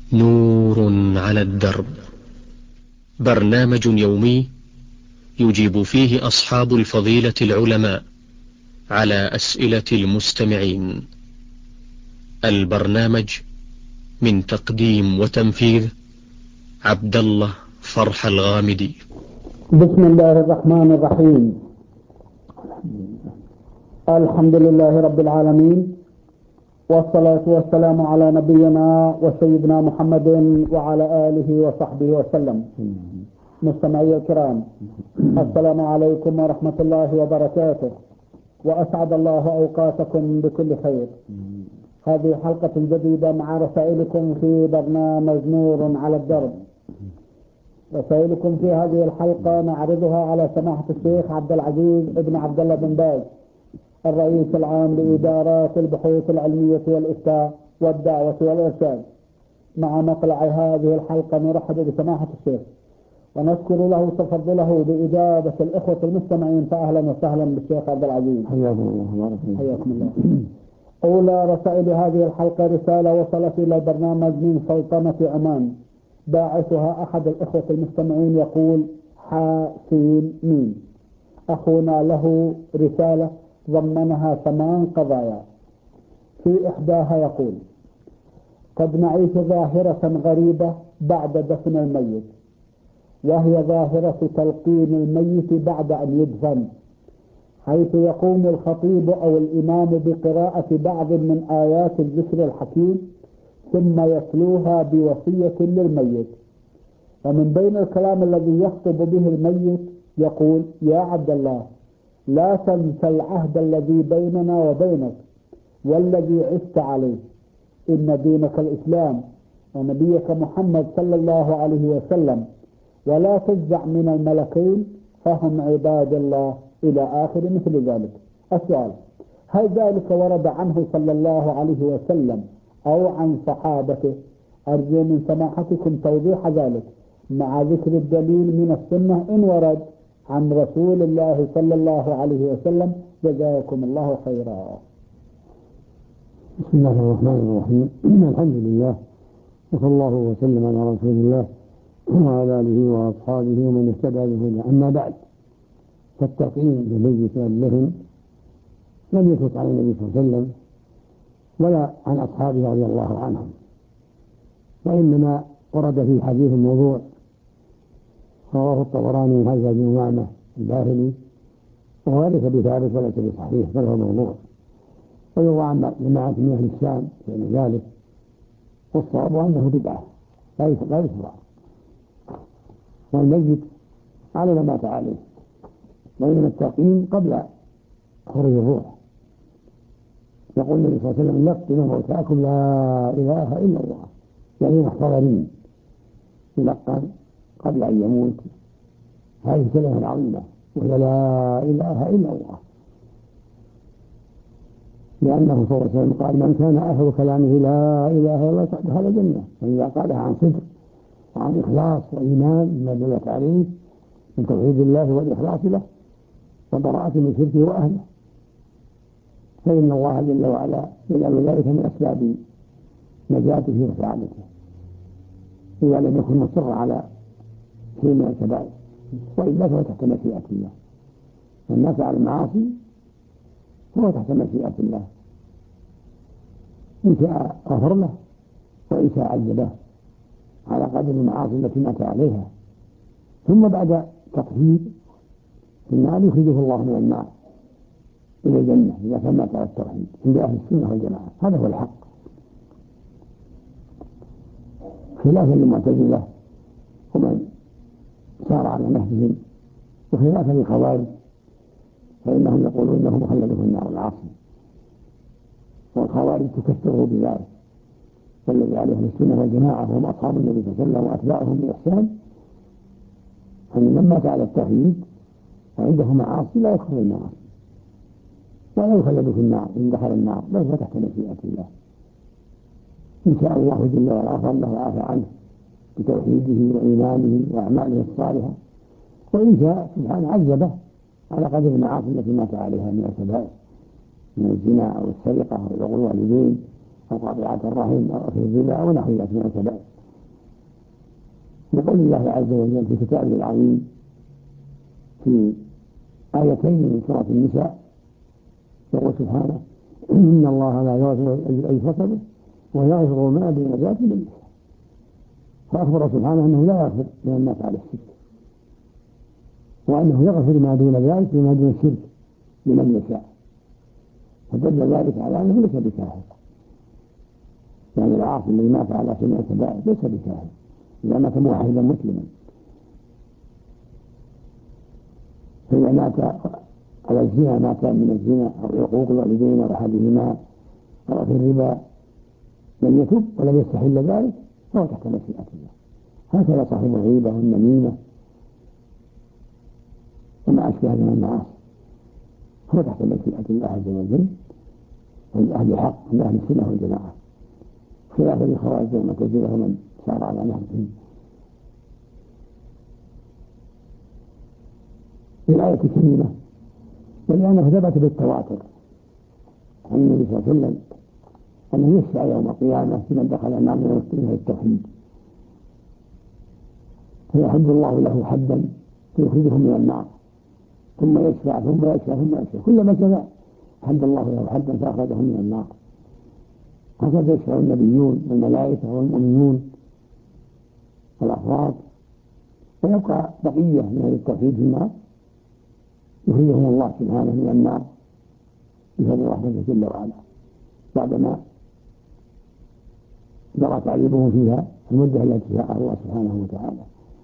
نور على الدرب، برنامج يومي يجيب فيه أصحاب الفضيلة العلماء على أسئلة المستمعين. البرنامج من تقديم وتنفيذ عبد الله فرح الغامدي. بسم الله الرحمن الرحيم. الحمد لله رب العالمين، والصلاة والسلام على نبينا وسيدنا محمد وعلى آله وصحبه وسلم. مستمعي الكرام، السلام عليكم ورحمة الله وبركاته، وأسعد الله أوقاتكم بكل خير. هذه حلقة جديدة مع رسائلكم في برنامج نور على الدرب. رسائلكم في هذه الحلقة نعرضها على سماحة الشيخ عبد العزيز ابن عبد الله بن باز، الرئيس العام لإدارات البحوث العلمية والإفتاء والدعوة والإرشاد. مع مطلع هذه الحلقة نرحب بسماحة الشيخ ونشكر له تفضله بإجابة الإخوة المستمعين، فأهلا وسهلا بالشيخ عبد العزيز. حياكم الله. أولى رسائل هذه الحلقة رسالة وصلت إلى برنامج من سلطنة عمان، باعثها أحد الإخوة المستمعين يقول: حاسين مين. أخونا له رسالة ضمنها 8 قضايا. في إحداها يقول: قد نعيش ظاهرة غريبة بعد دفن الميت، وهي ظاهرة تلقين الميت بعد أن يدفن، حيث يقوم الخطيب أو الإمام بقراءة بعض من آيات الذكر الحكيم ثم يتلوها بوصية للميت. ومن بين الكلام الذي يخطب به الميت يقول: يا عبد الله، لا تنسى العهد الذي بيننا وبينك والذي عشت عليه، إن دينك الإسلام ونبيك محمد صلى الله عليه وسلم، ولا تجزع من الملكين فهم عباد الله، إلى آخر مثل ذلك. السؤال: هل ذلك ورد عنه صلى الله عليه وسلم أو عن صحابته؟ أرجو من سماحتكم توضيح ذلك مع ذكر الدليل من السنة إن ورد عن رسول الله صلى الله عليه وسلم. جزاكم الله خيرا. بسم الله الرحمن الرحيم. الحمد لله، وصلى الله وسلم على رسول الله وعلى آله وأصحابه ومن اهتدى بهداه. أما بعد، فالتقييم بالميت والدفن لم يثبت عن النبي صلى الله عليه وسلم ولا عن أصحابه رضي الله عنهم، وإنما ورد في حديث موضوع رواه الطبراني وهذا بن أمامة الباهلي، وهو ليس بثابت وليس بصحيح بل هو موضوع، ويروى عن جماعة من أهل الشام بين ذلك، والصواب أنه بدعة لا يشرع، والميت على ما مات عليه، وإنما التقييم قبل خروج الروح. يقول النبي صلى الله عليه وسلم: لقنوا موتاكم لا إله إلا الله، يعني محتضرين، يلقن قبل أن يموت هذه الكلمة العظيمة وهي لا إله إلا الله، لأنه صلى الله عليه وسلم قال: من كان آخر كلامه لا إله إلا الله دخل الجنة. فإذا قالها عن صدق وعن إخلاص وإيمان ما دلت عليه من توحيد الله والإخلاص له وبراءة من شركه وأهله، فإن الله جل وعلا يجعل ذلك من أسباب نجاته وسعادته إذا لم يكن مصر على شيء من الكبائر، وإلا فهو تحت مشيئة الله. من مات على المعاصي هو تحت مشيئة الله، إن شاء غفر له وإن شاء عذبه على قدر المعاصي التي مات عليها، ثم بعد تطهير في النار يخرجه الله من النار إلى الجنة إذا كان مات على التوحيد عند أهل السنة والجماعة. هذا هو الحق، خلافا للمعتزلة ومن سار على نهجهم، وخلافا للخوارج فإنهم يقولون إنه مخلد في النار العاصي، والخوارج تكفره بذلك. والذي عليه السنة والجماعة هم أصحاب النبي صلى الله عليه وسلم وأتباعهم بإحسان أن من مات على التوحيد وعنده معاصي لا يدخل النار ولا يخلد في النار، إن دخل النار ليس تحت مشيئة الله. إن شاء الله جل وعلا غفر له وعفى عنه بتوحيده وإيمانه وأعماله الصالحة، وإن شاء سبحانه عذبه على قدر المعاصي التي مات عليها من الكبائر، من الزنا أو السرقة أو عقوق الوالدين أو قطيعة الرحم أو أكل الربا أو نحو ذلك من الكبائر. بقول الله عز وجل في كتابه العظيم في آيتين من سورة النساء يقول سبحانه: إن الله لا يغفر أن يشرك به ويغفر ما دون ذلك لمن يشاء. فأخبر سبحانه أنه لا يغفر لمن مات على الشرك، وأنه يغفر ما دون ذلك وما دون الشرك لمن يشاء، فدل ذلك على أنه ليس بكافر. يعني العاصي الذي مات على سنة كبائر ليس بكافر إذا مات موحدا مسلما، فإذا مات على الزنا مات من الزنا أو عقوق الوالدين أو أحدهما أو في الربا لم يتب ولم يستحل ذلك فهو تحت مشيئة الله. هكذا صاحب الغيبة والنميمة وما أشبه من المعاصي هو تحت مشيئة الله عز وجل، عند أهل الحق عند أهل السنة والجماعة، خلافا للخوارج والمعتزلة ومن سار على نهجهم. في الآية الكريمة ولأنه ثبت بالتواتر عن النبي صلى الله عليه وسلم أنه يشفع يوم القيامة لمن دخل النار من المسلمين التوحيد، فيحد الله له حدا فيخرجه من النار، ثم يشفع ثم يشفع ثم يشفع، كلما شفع حد الله له حدا فأخرجه من النار. هكذا يشفع النبيون والملائكة والمؤمنون والأفراد، ويبقى بقية من أهل التوحيد في النار يخرجهم الله سبحانه من النار بفضل رحمته جل وعلا بعدما جرى تعذيبهم فيها المدة التي شاءها الله سبحانه وتعالى.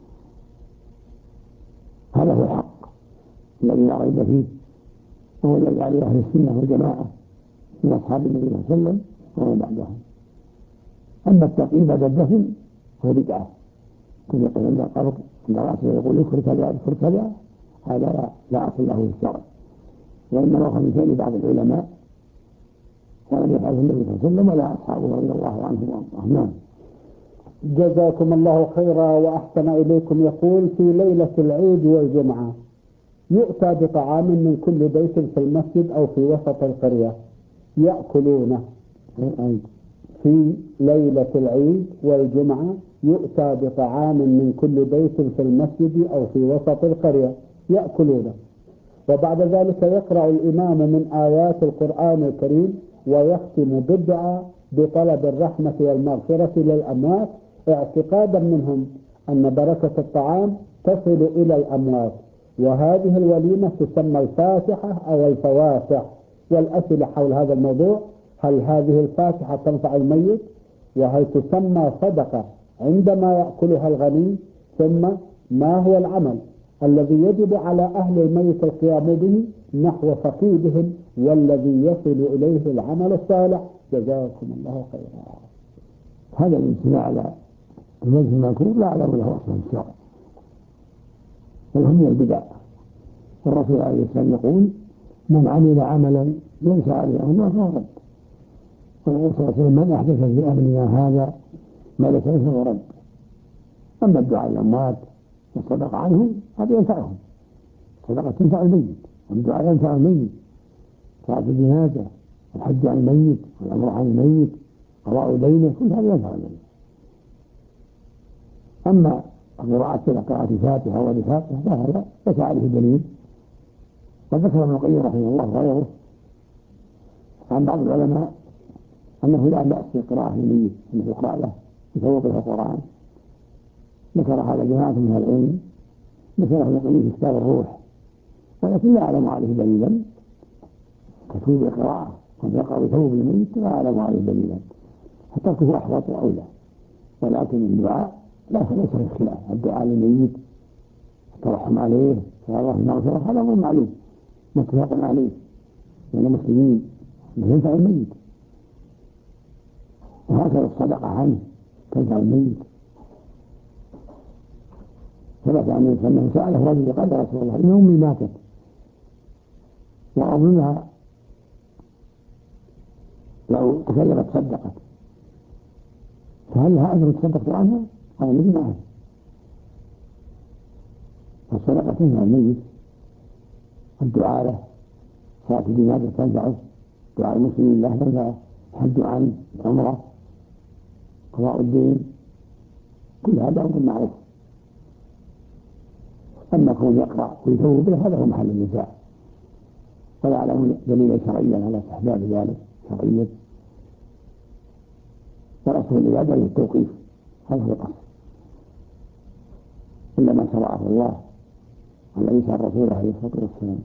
هذا هو الحق الذي لا ريب فيه، وهو الذي عليه أهل السنة والجماعة من أصحاب النبي صلى الله عليه وسلم ومن بعدهم. أما التقييد بعد الدفن هو بدعة، كل يقول عند القبر عند رأسه يقول اذكر كذا اذكر كذا، هذا لا أصل له في الشرع، وإنما هو من فعل بعض العلماء ولم يفعله النبي صلى الله عليه وسلم ولا أصحابه رضي الله عنهم وارضاهم. جزاكم الله خيرا وأحسن إليكم. يقول: في ليلة العيد والجمعة يؤتى بطعام من كل بيت في المسجد أو في وسط القرية يأكلونه. في ليلة العيد والجمعة يؤتى بطعام من كل بيت في المسجد أو في وسط القرية يأكلونه، وبعد ذلك يقرأ الإمام من آيات القرآن الكريم ويختم بالدعاء بطلب الرحمة والمغفرة للأموات، اعتقادا منهم أن بركة الطعام تصل إلى الأموات. وهذه الوليمة تسمى الفاتحة أو الفواتح. والأسئلة حول هذا الموضوع: هل هذه الفاتحة تنفع الميت؟ وهل تسمى صدقة عندما يأكلها الغني؟ ثم ما هو العمل الذي يجب على أهل الميت القيام به نحو فقيدهم والذي يصل إليه العمل الصالح؟ جزاكم الله خيرا. هذا الامتناع على الوجه المذكور لا أعلم له أصلا في الشرع، بل هم من البدع. والرسول عليه السلام يقول: من عمل عملا ليس عليه أمرنا فهو رد. والرسول صلى الله عليه وسلم: من أحدث في أمرنا هذا ما ليس له فهو رد. أما الدعاء للأموات والصدقة عنهم هذا ينفعهم، الصدقة تنفع الميت والدعاء ينفع الميت، صلاة الجنازة والحج عن الميت والأمر عن الميت قضاء دينه كل هذا ينفع الميت. أما قراءة الفاتحة والفاتحة فهذا ليس عليه دليل. وذكر ابن القيم رحمه الله وغيره عن بعض العلماء أنه لا بأس بالقراءة للميت، أنه يقرأ له بفوقه القرآن. ذكر هذا جماعة من العلم، ذكره ابن القيم في كتاب الروح، ولكن لا أعلم عليه دليلا كتب القراءة قد يقرأ بثوب الميت لا أعلم عليه دليلا، فتركه أحوط وأولى. ولكن الدعاء ليس فيه خلاف، الدعاء للميت الترحم عليه الله المغفرة هذا هو معلوم متفق عليه من المسلمين ينفع الميت، وهكذا الصدقة عنه تنفع الميت. ثبت عن النبي أنه سأله رجل: قال: يا رسول الله إن أمي ماتت وأظنها لو تكلمت صدقت، فهل لها أجر تصدقت عنها؟ قال النبي: نعم. فالصدقة تنفع الميت، الدعاء له، صلاة الجنازة تنفعه، دعاء المسلمين له تنفعه، الحج عن عمره، قضاء الدين، كل هذا أمر معروف أما كون يقرأ ويثور به هذا هو محل النزاع، ولا يعلم دليلا شرعيا على استحباب ذلك شرعيا، والأصل العبادة للتوقيف، هذا هو الأصل، إلا ما شرعه الله على لسان الرسول عليه الصلاة والسلام.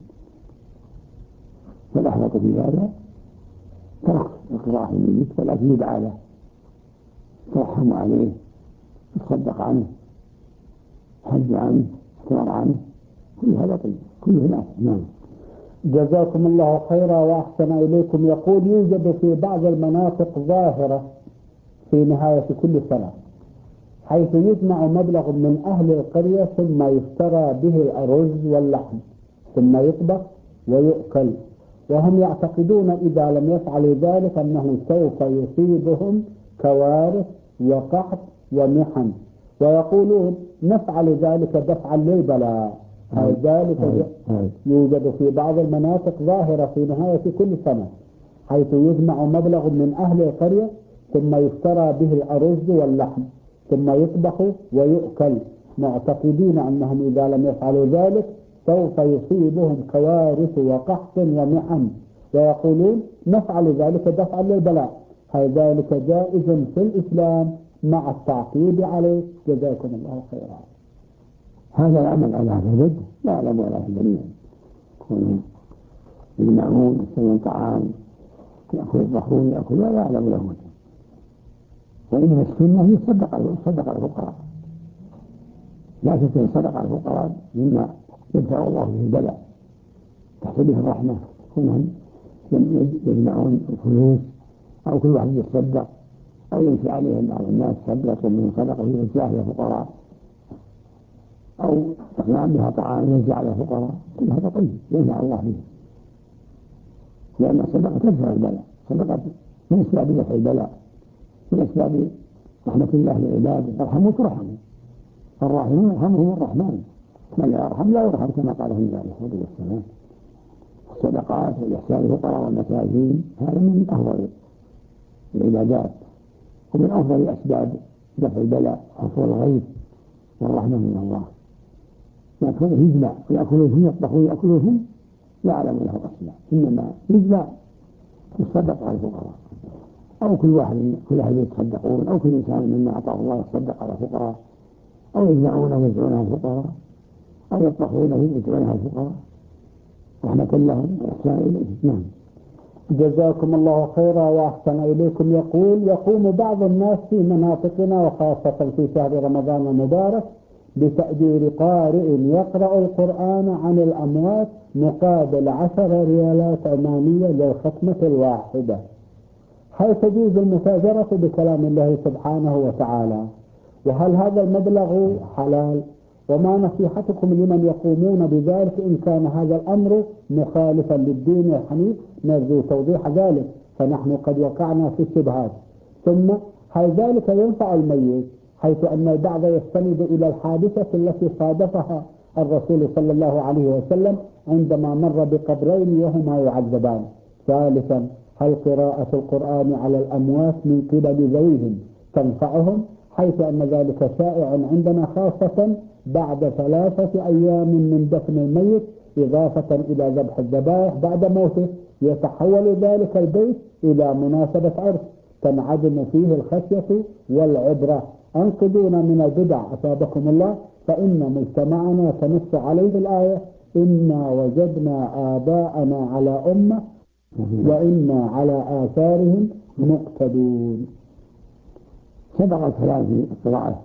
فالأحوط في هذا ترك القراءة الميت، ولكن يدعى له، يترحم عليه، يتصدق عنه، حج عنه، احتمر عنه، كل هذا طيب، كله نافع. نعم. جزاكم الله خيرا وأحسن إليكم. يقول: يوجد في بعض المناطق ظاهرة في نهاية كل سنة، حيث يجمع مبلغ من أهل القرية ثم يفترى به الأرز واللحم ثم يطبخ ويؤكل، وهم يعتقدون إذا لم يفعلوا ذلك أنه سوف يصيبهم كوارث وقحط ومحن، ويقولون نفعل ذلك دفعا للبلاء. ذلك يوجد في بعض المناطق ظاهرة في نهاية كل سنة، حيث يجمع مبلغ من أهل القرية ثم يفترى به الأرز واللحم ثم يطبخ ويؤكل، معتقدين أنهم إذا لم يفعلوا ذلك سوف يصيبهم كوارث وقحط ومحن، ويقولون نفعل ذلك دفعا للبلاء. هل ذلك جائز في الإسلام مع التعقيب عليه؟ جزاكم الله خيرا. هذا العمل على هذا الوجه لا يعلم ولا يدري، يكونوا يجمعون يسوون طعام يأكل يطبخون يأكل ولا يعلم له وجه، وإنما السنة هي الصدقة على الفقراء، لا تكون الصدقة على الفقراء مما يدفع الله به البلاء تحت به الرحمة، كونهم يجمعون الفلوس أو كل واحد يتصدق أو يمشي عليهم بعض الناس صدقوا من صدقه يوزع على الفقراء أو يصنع بها طعام يوزع على الفقراء، كل هذا طيب ينفع الله به، لأن الصدقة تدفع البلاء، صدقة من أسباب دفع البلاء، من أسباب رحمة الله لعباده، ارحموا ترحموا، الراحمون يرحمهم الرحمن، من لا يرحم لا يرحم كما قال النبي عليه الصلاة والسلام. الصدقات والإحسان للفقراء والمساكين هذا من أفضل العبادات ومن أفضل أسباب دفع البلاء وحصول الغيث والرحمة من الله. لكن يجمع ويأكلون يطبخون يأكلون لا أعلم له أصلا، إنما يجمع يتصدق على الفقراء أو كل واحد يتصدقون أو كل إنسان مما أعطاه الله يتصدق على الفقراء أو يجمعون ويوزعون على الفقراء أو يطبخون ويوزعون على الفقراء رحمة لهم وإحسان إليهم. نعم. جزاكم الله خيرا وأحسن إليكم. يقول: يقوم بعض الناس في مناطقنا وخاصة في شهر رمضان المبارك بتأجير قارئ يقرأ القرآن عن الأموات مقابل 10 ريالات عمانية للختمة الواحدة. هل تجوز المتاجرة بكلام الله سبحانه وتعالى؟ وهل هذا المبلغ حلال؟ وما نصيحتكم لمن يقومون بذلك إن كان هذا الأمر مخالفا للدين الحنيف؟ نرجو توضيح ذلك فنحن قد وقعنا في الشبهات. ثم هل ذلك ينفع الميت، حيث أن البعض يستند إلى الحادثة التي صادفها الرسول صلى الله عليه وسلم عندما مر بقبرين وهما يعذبان؟ ثالثا هل قراءة القرآن على الأموات من قبل ذويهم تنفعهم، حيث أن ذلك شائع عندنا خاصة بعد 3 أيام من دفن الميت إضافة إلى ذبح الذبائح بعد موته يتحول ذلك البيت إلى مناسبة عرس تنعدم فيه الخشية والعبرة. أنقذونا من البدع أثابكم الله، فإن مجتمعنا تنص عليه الآية: إنا وجدنا آباءنا على أمة وإنا على آثارهم مقتدون. سبق الكلام في القراءة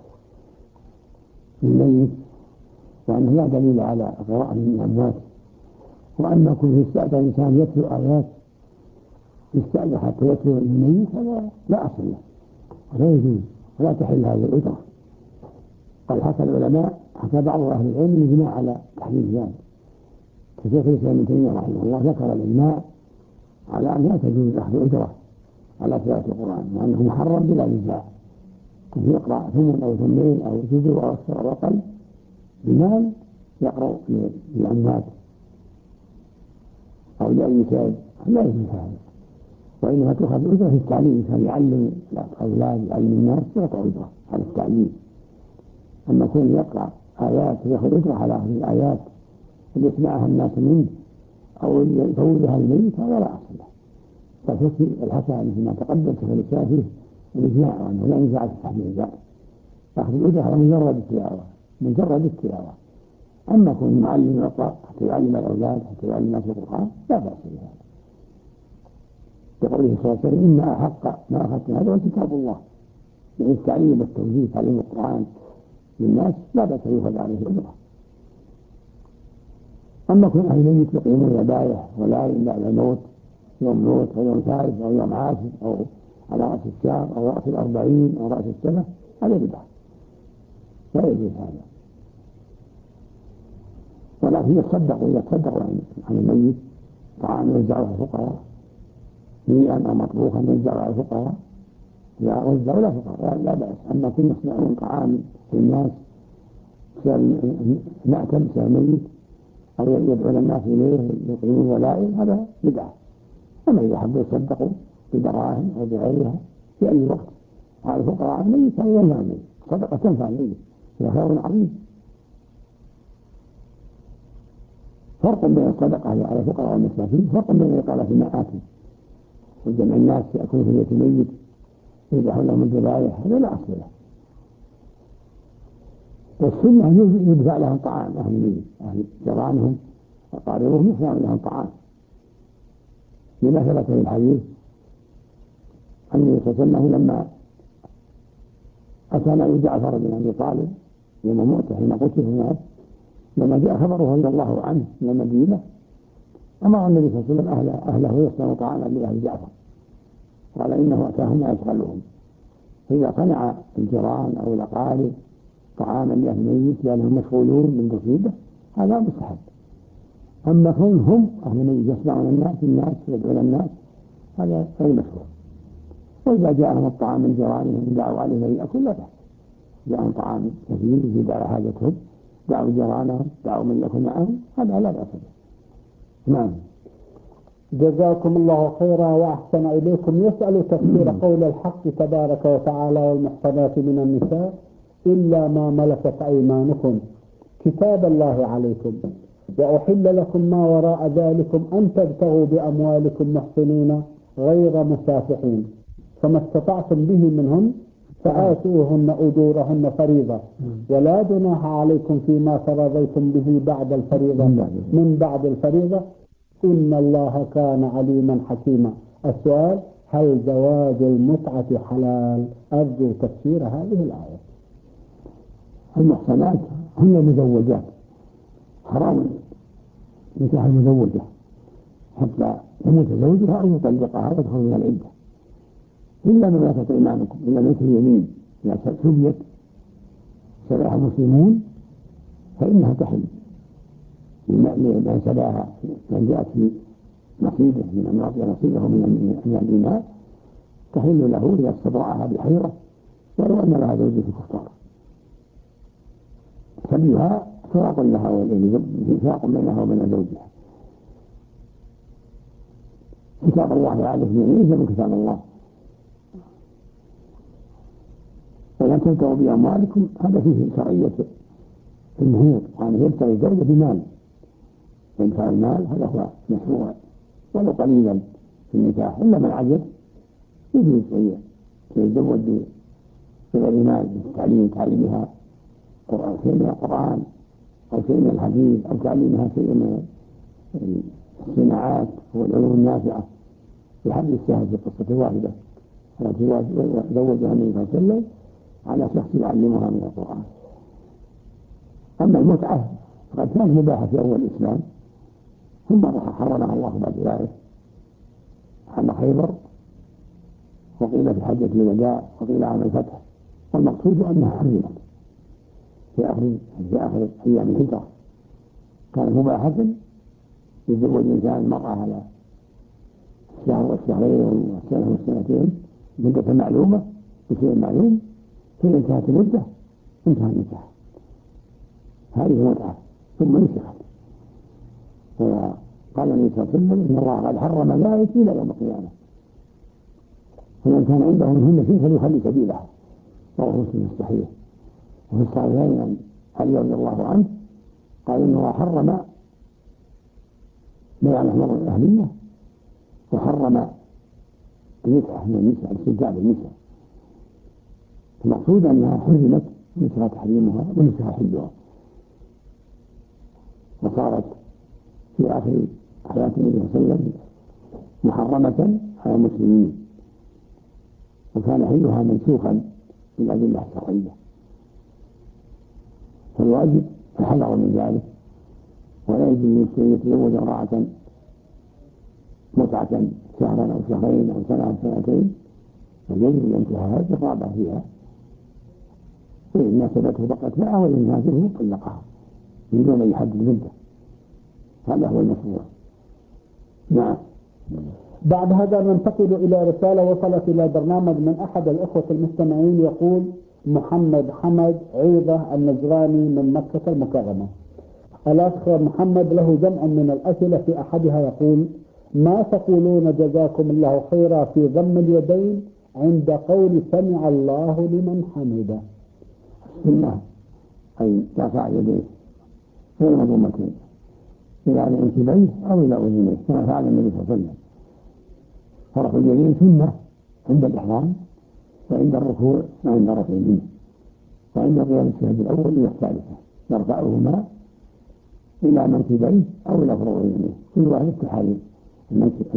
للميت وأنه لا دليل على قراءة الأموات، وأن كل يستأذن الإنسان يتلو آيات يستأذن حتى يتلو الميت هذا لا أصل له ولا يجوز ولا تحل هذه الأجرة. قال حكى العلماء حكى بعض أهل العلم الإجماع على تحريم ذلك، كشيخ الإسلام ابن تيمية رحمه الله ذكر الإجماع على أن لا تجوز أخذ أجرة على قراءة القرآن وأنه محرم بلا نزاع، كل يقرأ ثمن أو ثمين أو جزء أو أكثر أو أقل بمال يقرأ للأموات أو لأي شيء لا يجوز هذا، وإنما تؤخذ الأجرة في التعليم، كان يعلم الأولاد يعلم الناس يعطى أجرة على التعليم. أما كون يقرأ آيات يأخذ أجره على أخذ الآيات اللي يسمعها الناس منه أو يفوزها الميت، هذا لا أصل له. فتكفي الحسنة مثل ما تقدم في الإسلام فيه الإجماع وأنه لا ينفع في تحميل ذلك، أخذ الأجرة على مجرد التلاوة. أما كون المعلم يطلق حتى يعلم الأولاد حتى يعلم الناس القرآن لا بأس بهذا، لقوله صلى الله عليه وسلم: إن أحق ما أخذت هذا هو كتاب الله. يعني التعليم والتوجيه تعليم القرآن للناس لا بأس يؤخذ عليه أجرة. أما كون أهل الميت يقيمون ذبائح ولا إلا إلى الموت، يوم موت أو يوم ثالث أو يوم عاشر أو على رأس الشهر أو رأس 40 أو رأس السنة، هذا بدعة لا يجوز هذا. ولكن يتصدقوا عن الميت طعام يوزع على الفقراء، ميئا أو مطبوخا يوزع على الفقراء، يوزع على الفقراء لا بأس. أما كن يصنعون طعام للناس نأكل كميت أو يدعون الناس إليه يقيمون ولائم، هذا بدعة. أما إذا حبوا يصدقوا بدراهم أو بغيرها في أي وقت على الفقراء الميت، هذا ينفع الميت، صدقة تنفع الميت، هذا خير عظيم. فرق بين الصدقة على الفقراء والمساكين، فرق بين الإقامة في المآتم وجمع الناس يأكلون في بيت الميت يذبحون لهم الذبائح، هذا لا أصل له. والسنة يدفع لهم طعام، أهل جيرانهم أقاربهم يدفع لهم طعام، لما ثبت في الحديث عن النبي صلى الله عليه وسلم لما أتى نبي جعفر بن أبي طالب يوم موته حين قتل هناك، لما جاء خبره رضي الله عنه من المدينة أمر النبي صلى الله عليه وسلم أهله يصنعوا طعاما لأهل جعفر، قال إنه أتاهم لا يشغلهم. فإذا صنع الجيران أو الأقارب طعاما لأهل الميت لأنهم مشغولون بالمصيبة هذا مستحب. أما كونهم أهل الميت يصنعون الناس يدعون الناس هذا غير مشروع. وإذا جاءهم الطعام من جيرانهم دعوا عليه ليأكل لا بأس، جاءهم طعام كثير يزيد على حاجتهم دعوا جيرانهم دعوا من يأكل معهم، هذا لا بأس به. نعم. جزاكم الله خيرا وأحسن إليكم. يسأل تفسير قول الحق تبارك وتعالى: والمحصنات من النساء إلا ما ملكت أيمانكم كتاب الله عليكم، وأحل لكم ما وراء ذلكم أن تبتغوا بأموالكم محصنين غير مسافحين، فما استطعتم به منهن فآتوهن أجورهن فريضة، ولا جناح عليكم فيما تراضيتم به بعد الفريضة من بعد الفريضة، إن الله كان عليما حكيما. السؤال: هل زواج المتعة حلال؟ أرجو تفسير هذه الآية. المحصنات هن المزوجات، حرام نكاح المزوجة حتى يموت زوجها أو يطلقها وتدخل من العدة، إلا ما ملكت أيمانكم، إلا ملك اليمين إذا سبيت سباها المسلمون فإنها تحل لمن سباها، من جاءت في نصيبه من أن يعطي نصيبه من الإيمان تحل له إذا استبرأها بحيرة ولو أن لها زوج في كفار. سبيها فراق لها وفاق بينها وبين زوجها. كتاب الله عليه ليس من كتاب الله. ولا تبتغوا بأموالكم، هذا فيه شرعية المهور، وأن يبتغي الزوجة بمال، يدفع المال هذا هو مشروع ولو قليلا في النكاح، إلا من عجز يجوز يتزوج بغير مال، تعليمها شيء من القرآن أو شيء من الحديث أو تعليمها شيء من الصناعات والعلوم النافعة. الحديث الشاهد في قصة واحدة التي زوجها النبي صلى الله عليه وسلم على شخص يعلمها من القرآن. أما المتعة فقد كانت مباحة في أول الإسلام ثم حرمها الله بعد ذلك عام خيبر، وقيل في حجة الوداع، وقيل عام الفتح، والمقصود أنها حرمت في آخر أيام الهجرة. كانت مباحة يتزوج الإنسان المرأة على الشهر والشهرين والسنة والسنتين مدة معلومة بشيء معلوم، فإن انتهت المدة انتهى النكاح. هذه متعة ثم نسخت. وقال النبي صلى الله عليه وسلم إن الله قد حرم ذلك إلى يوم القيامة، فمن كان عنده منهن شيء فليخلي سبيلها. رواه مسلم الصحيح. وفي الصحيحين عن علي رضي الله عنه قال إنه حرم بيع الأحمر الأهلية وحرم المتعة من النساء، الاستمتاع بالنساء. المقصود أنها حرمت ونسها تحريمها ونسها حلها، وصارت في آخر حياة النبي صلى الله عليه وسلم محرمة على المسلمين، وكان حلها منسوخا بالأدلة الشرعية. فالواجب الحذر من ذلك، ولا يجوز للمسلم يتزوج امرأة متعة شهرا أو شهرين أو سنة أو سنتين، فيجب الانتهاء الرغبة فيها، وإن ناسبته بقتها وإن ناسبه طلقها من دون أن يحدد مدة. هذا هو المشروع. نعم. بعد هذا ننتقل إلى رسالة وصلت إلى برنامج من أحد الأخوة المستمعين، يقول محمد حمد عيضة النجراني من مكة المكرمة. الأخ محمد له جمع من الأسئلة، في أحدها يقول: ما تقولون جزاكم الله خيرا في ضم اليدين عند قول سمع الله لمن حمده؟ السنة أي يرفع يديه غير مضمتين إلى منكبيه أو إلى أذنيه كما فعل النبي صلى الله عليه وسلم. فرفع اليدين سنة عند الإحرام وعند الركوع وعند رفع اليمين وعند قيام الشهد الأول إلى الثالثة، يرفعهما إلى منكبيه أو إلى فروع يمينه، كل واحد تحالي المنكب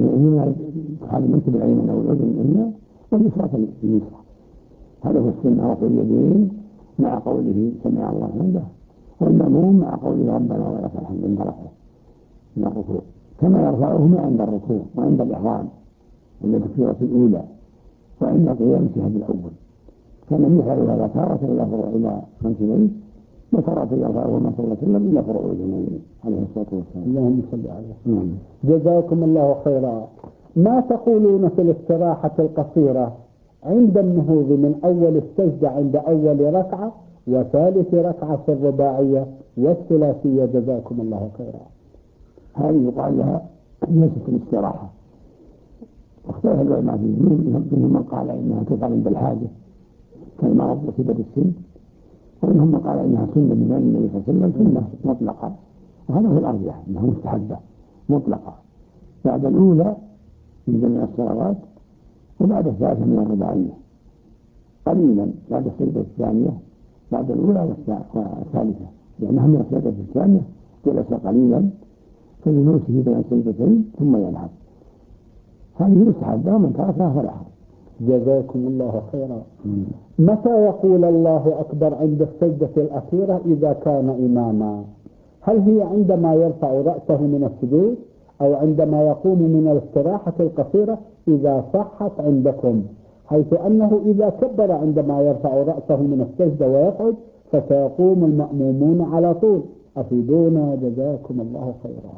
الأيمن أو الأذن اليمنى واليسرى اليسرى. هذا هو السنة، رفع اليدين مع قوله سمع الله حمده، والمأموم مع قوله ربنا ولك الحمد عند رفعه من الركوع، كما يرفعهما عند الركوع وعند الإحرام عند التكبيرة الأولى وعند قيام الشهد الأول. كان يفعل هذا تارة إلى منكبيه وتارة يرفعهما صلى الله عليه وسلم إلى فروع اليمين عليه الصلاة والسلام. اللهم صل عليه. جزاكم الله خيرا. ما تقولون في الاستراحة القصيرة عند النهوض من أول السجدة عند أول ركعة وثالث ركعة في الرباعية والثلاثية؟ جزاكم الله خيرا. هذه يقال لها جلسة الاستراحة، واختلف العلماء فيه، منهم من قال إنها تفعل عند الحاجة كالمرض وكبر السن، ومنهم من قال إنها سنة من النبي صلى الله عليه وسلم، سنة مطلقة، وهذا هو الأرجح أنها مستحبة مطلقة بعد الأولى من جميع الصلوات وبعد الثالثة من الرباعية، قليلا بعد السجدة الثانية بعد الأولى والثالثة، لأنها من السجدة الثانية جلس قليلا فلجلوسه بين السجدتين ثم ينهض. هذه مستحبة ومن تركها فلا حرج. جزاكم الله خيرا. متى يقول الله أكبر عند السجدة الأخيرة إذا كان إماما؟ هل هي عندما يرفع رأسه من السجود أو عندما يقوم من الاستراحة القصيرة إذا صحت عندكم، حيث أنه إذا كبر عندما يرفع رأسه من السجدة ويقعد فسيقوم المأمومون على طول؟ أفيدونا جزاكم الله خيرا.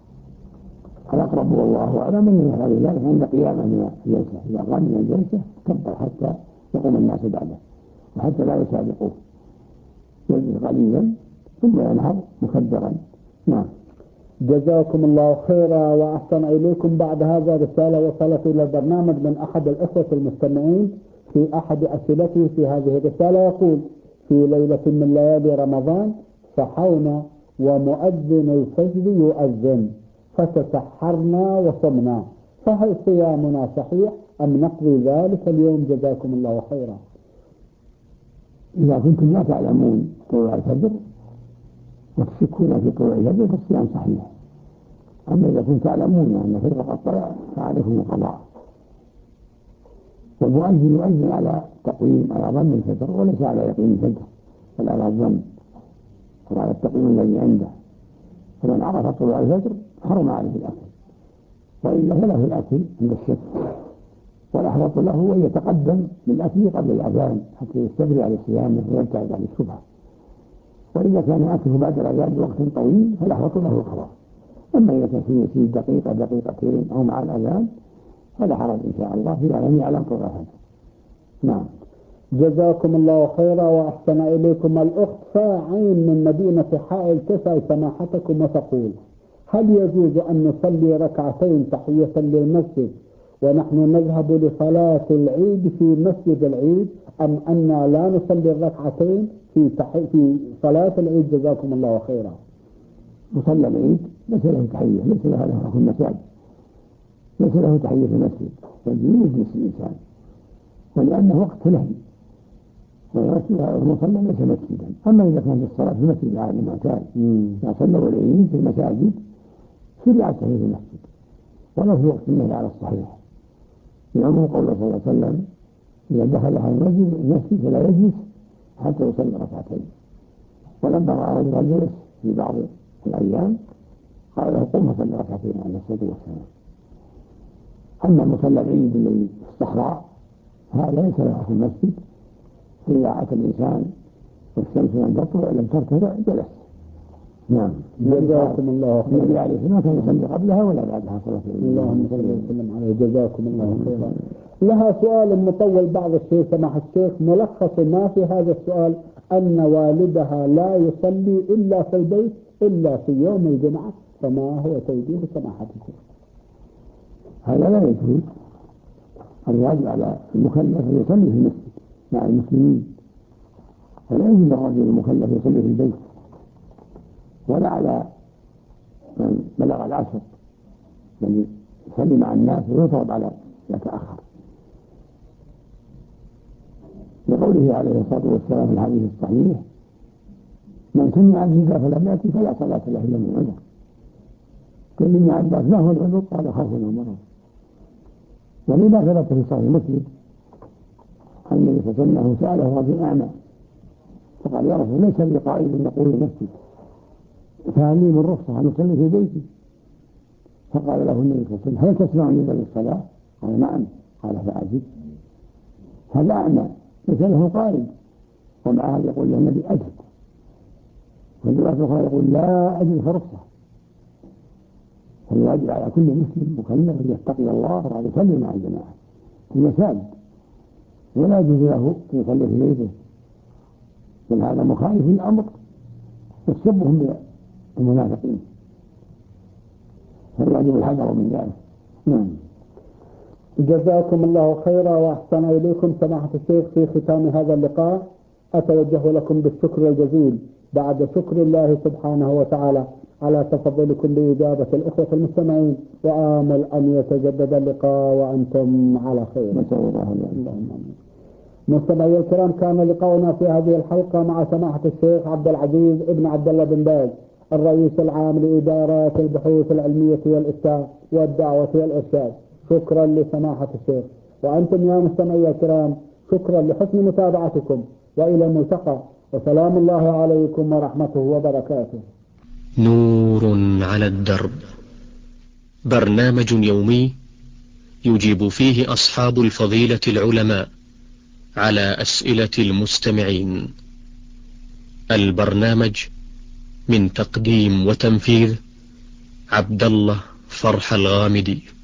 الأقرب والله أعلم من هذا ذلك عند قيامه من الجلسة، إذا قام من الجلسة كبر حتى يقوم الناس بعده وحتى لا يسابقوه، يجلس قليلا ثم ينهض مكبرا. نعم. جزاكم الله خيرا وأحسن إليكم. بعد هذا رسالة وصلت إلى البرنامج من أحد الأخوة المستمعين، في أحد أسئلته في هذه الرسالة يقول: في ليلة من ليالي رمضان صحونا ومؤذن الفجر يؤذن فتسحرنا وصمنا، فهل صيامنا صحيح أم نقضي ذلك اليوم؟ جزاكم الله خيرا. إذا كنتم لا تعلمون طلوع الفجر وتشكون في طلوع الفجر فالصيام صحيح، أما إذا كنتم تعلمون أن الفجر قد طلع فعليكم القضاء. والمؤذن يؤذن على تقويم على ظن الفجر وليس على يقين الفجر بل على الظن وعلى التقويم الذي عنده، فمن عرف طلوع الفجر حرم عليه الأكل، وإلا فله الأكل عند الشك، والأحوط له أن يتقدم بالأكل قبل الأذان حتى يستبرئ على صيامه ويبتعد عن الشبهة، وإذا كان أكله بعد الأذان بوقت طويل فالأحوط له القضاء. أما إذا كان فيه يسير دقيقة دقيقتين أو مع الأذان فلا حرج إن شاء الله في أن يعلم طلوع الفجر. نعم. جزاكم الله خيرا وأحسن إليكم. الأخت فاعين من مدينة حائل تسأل سماحتكم وتقول: هل يجوز أن نصلي ركعتين تحية للمسجد ونحن نذهب لصلاة العيد في مسجد العيد أم أننا لا نصلي الركعتين في صلاة العيد؟ جزاكم الله خيرا. مصلى العيد ليس له تحية، ليس له في المساجد، ليس له تحية في المسجد، بل يجلس الإنسان، ولأنه وقت لهو، والمصلى ليس مسجدا. أما إذا كانت الصلاة في المسجد العام المعتاد، إذا صلوا العيد في المساجد شرعت تحية المسجد ولو في وقت النهي على الصحيح، لعموم قوله صلى الله عليه وسلم: إذا دخل أحد المسجد فلا يجلس حتى يصلي ركعتين. ولما رأى رجلا جلس في بعض الأيام قال له: قم فصلي ركعتين عليه الصلاة والسلام. أما مصلى العيد الذي في الصحراء هذا ليس له في المسجد، إذا أتى الإنسان والشمس لم تطلع لم ترتفع جلس. نعم. جزاكم الله خيرا. النبي عليه الصلاة والسلام كان يصلي قبلها ولا بعدها صلاة العيد. اللهم صل وسلم عليه. جزاكم الله خيرا. لها سؤال مطول بعض الشيء سماحة الشيخ، ملخص ما في هذا السؤال أن والدها لا يصلي إلا في البيت إلا في يوم الجمعة، فما هو توجيه سماحة الشيخ؟ هذا لا يجوز. الواجب على المكلف أن يصلي في المسجد مع المسلمين، فلا يجوز الرجل المكلف يصلي في البيت، ولا على من بلغ العشر بل يصلي مع الناس ويطلب على يتأخر، لقوله عليه الصلاة والسلام في الحديث الصحيح: من سمع النداء فلم يأتي فلا صلاة له إلا من عذر. قال ابن عباس: ما هو العذر؟ قال: خوف ومرض. ولما ثبت في صحيح مسلم عن النبي صلى الله عليه وسلم سأله رجل أعمى فقال: يا رسول ليس لي قائد يقول المسجد، فهل لي من رخصة أن أصلي في بيتي؟ فقال له النبي صلى الله عليه وسلم: هل تسمعني بالصلاة؟ قال: نعم. قال: فأجب. هذا أعمى ليس له قائد، ومع هذا يقول له النبي: أجب. والرواية الأخرى يقول: لا أجد رخصة. فالواجب على كل مسلم مكلف أن يتقي الله وأن يصلي مع الجماعة في المساجد، ولا يجوز له أن يصلي في بيته، بل هذا مخالف للأمر يسبهم بالمنافقين، فالواجب الحذر من ذلك. نعم. جزاكم الله خيرا وأحسن إليكم سماحة الشيخ. في ختام هذا اللقاء أتوجه لكم بالشكر الجزيل بعد شكر الله سبحانه وتعالى على تفضلكم بإجابة الإخوة المستمعين، وآمل أن يتجدد اللقاء وأنتم على خير. نسأل الله مستمعي الكرام، كان لقاؤنا في هذه الحلقة مع سماحة الشيخ عبد العزيز ابن عبد الله بن باز، الرئيس العام لإدارات البحوث العلمية والإفتاء والدعوة والإرشاد. شكرا لسماحة الشيخ، وأنتم يا مستمعي الكرام شكرا لحسن متابعتكم، وإلى الملتقى، وسلام الله عليكم ورحمته وبركاته. نور على الدرب، برنامج يومي يجيب فيه أصحاب الفضيلة العلماء على أسئلة المستمعين. البرنامج من تقديم وتنفيذ عبد الله فرح الغامدي.